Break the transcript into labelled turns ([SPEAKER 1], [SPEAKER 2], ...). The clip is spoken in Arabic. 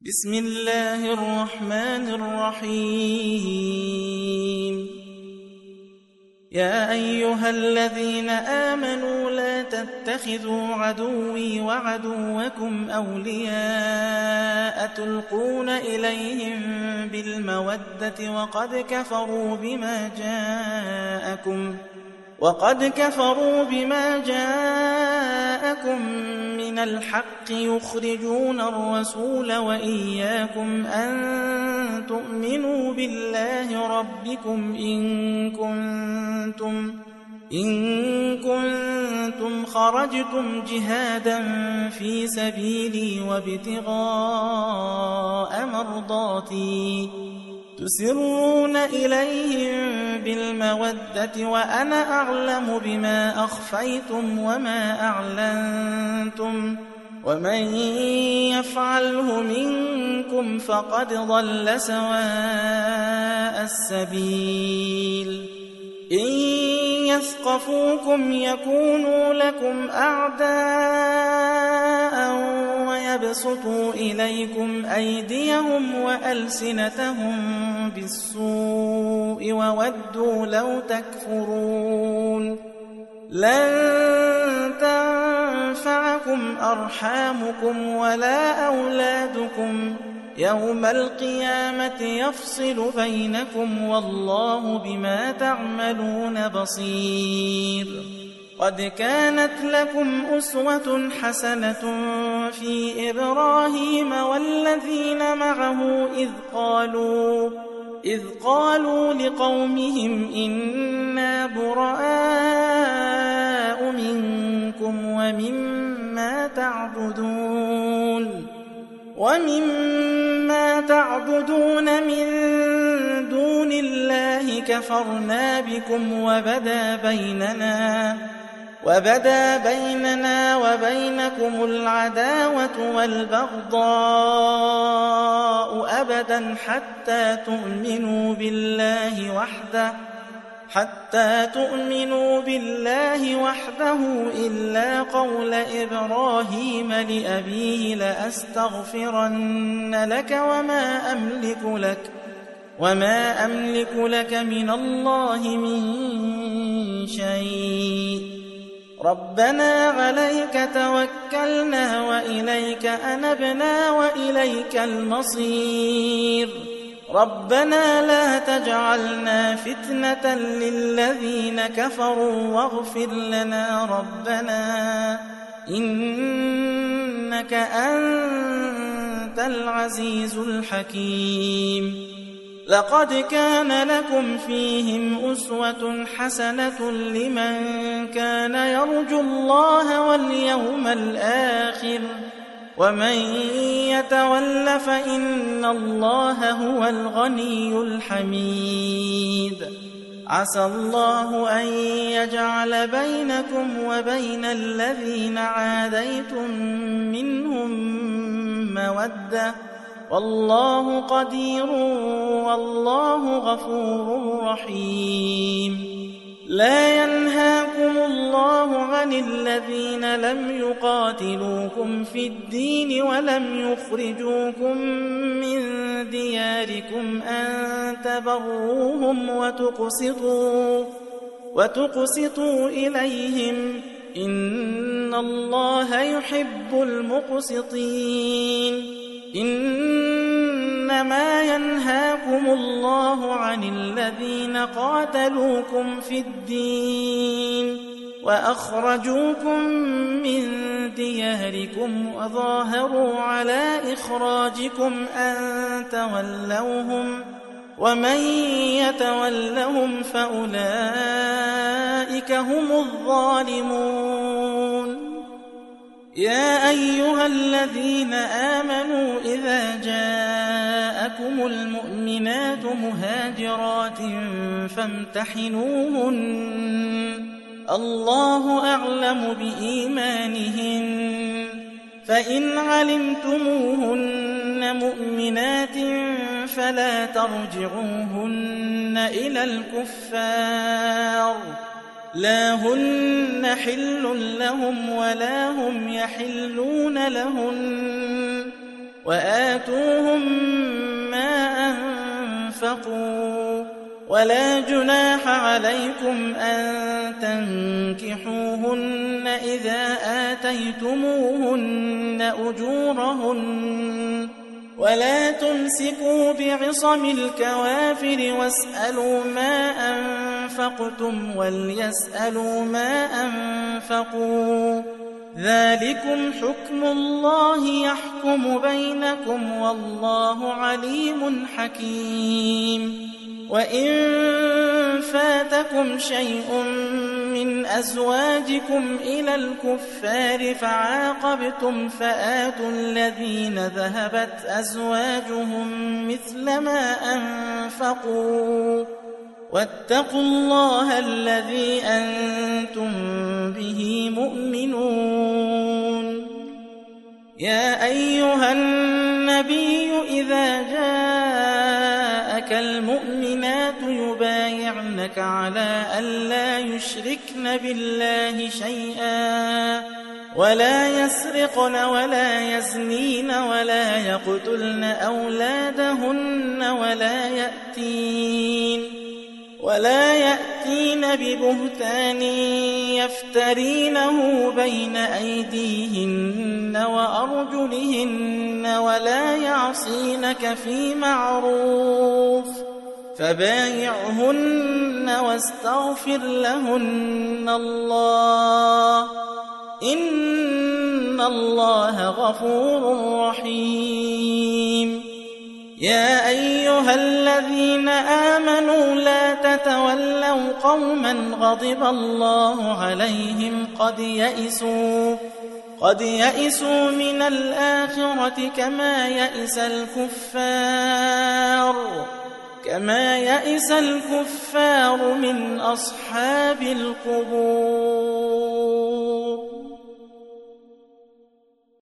[SPEAKER 1] بسم الله الرحمن الرحيم يا أيها الذين آمنوا لا تتخذوا عدوي وعدوكم أولياء تلقون إليهم بالمودة وقد كفروا بما جاءكم من الحق يخرجون الرسول وإياكم أن تؤمنوا بالله ربكم إن كنتم خرجتم جهادا في سبيلي وابتغاء مرضاتي تسرون إليهم بالمودة وأنا أعلم بما أخفيتم وما أعلنتم ومن يفعله منكم فقد ضل سواء السبيل إن يثقفوكم يكونوا لكم أعداء ويبسطوا إليكم أيديهم وألسنتهم بالسوء وودوا لو تكفرون لن تنفعكم أرحامكم ولا أولادكم يوم القيامة يفصل بينكم والله بما تعملون بصير قد كانت لكم أسوة حسنة في إبراهيم والذين معه إذ قالوا لقومهم إنا براء منكم ومما تعبدون من دون الله كفرنا بكم وبدا بيننا وبينكم العداوة والبغضاء أبدا حتى تؤمنوا بالله وحده إلا قول إبراهيم لأبيه لأستغفرن لك وما أملك لك من الله من شيء ربنا عليك توكلنا وإليك أنبنا وإليك المصير ربنا لا تجعلنا فتنة للذين كفروا واغفر لنا ربنا إنك أنت العزيز الحكيم لقد كان لكم فيهم أسوة حسنة لمن كان يرجو الله واليوم الآخر ومن يتول فإن الله هو الغني الحميد عسى الله أن يجعل بينكم وبين الذين عاديتم منهم مودة والله قدير والله غفور رحيم لا ينهاكم الله عن الذين لم يقاتلوكم في الدين ولم يخرجوكم من دياركم أن تبروهم وتقسطوا إليهم إن الله يحب المقسطين إنما ينهاكم الله عن الذين قاتلوكم في الدين وأخرجوكم من دياركم وظاهروا على إخراجكم أن تولوهم ومن يتولهم فأولئك هم الظالمون يا أيها الذين آمنوا إذا جاءكم المؤمنات مهاجرات فامتحنوهن الله أعلم بإيمانهن فإن علمتموهن مؤمنات فلا ترجعوهن إلى الكفار لا هن حل لهم ولا هم يحلون لهن وآتوهم ما أنفقوا ولا جناح عليكم أن تنكحوهن إذا آتيتموهن أجورهن ولا تمسكوا بعصم الكوافر واسألوا ما أنفقتم وليسألوا ما أنفقوا ذلكم حكم الله يحكم بينكم والله عليم حكيم وإن فاتكم شيء من أزواجكم إلى الكفار فعاقبتم فآتوا الذين ذهبت أزواجهم مثل ما أنفقوا واتقوا الله الذي أنتم به مؤمنون يا أيها النبي إذا جاءك المؤمنات يبايعنك على ألا يشركن بالله شيئا ولا يسرقن ولا يزنين ولا يقتلن أولادهن ولا يأتين ببهتان يفترينه بين أيديهن وأرجلهن ولا يعصينك في معروف فبايعهن واستغفر لهن الله إن الله غفور رحيم يا أيها الذين آمنوا لا تتولوا قوما غضب الله عليهم قد يئسوا من الآخرة كما يئس الكفار من أصحاب القبور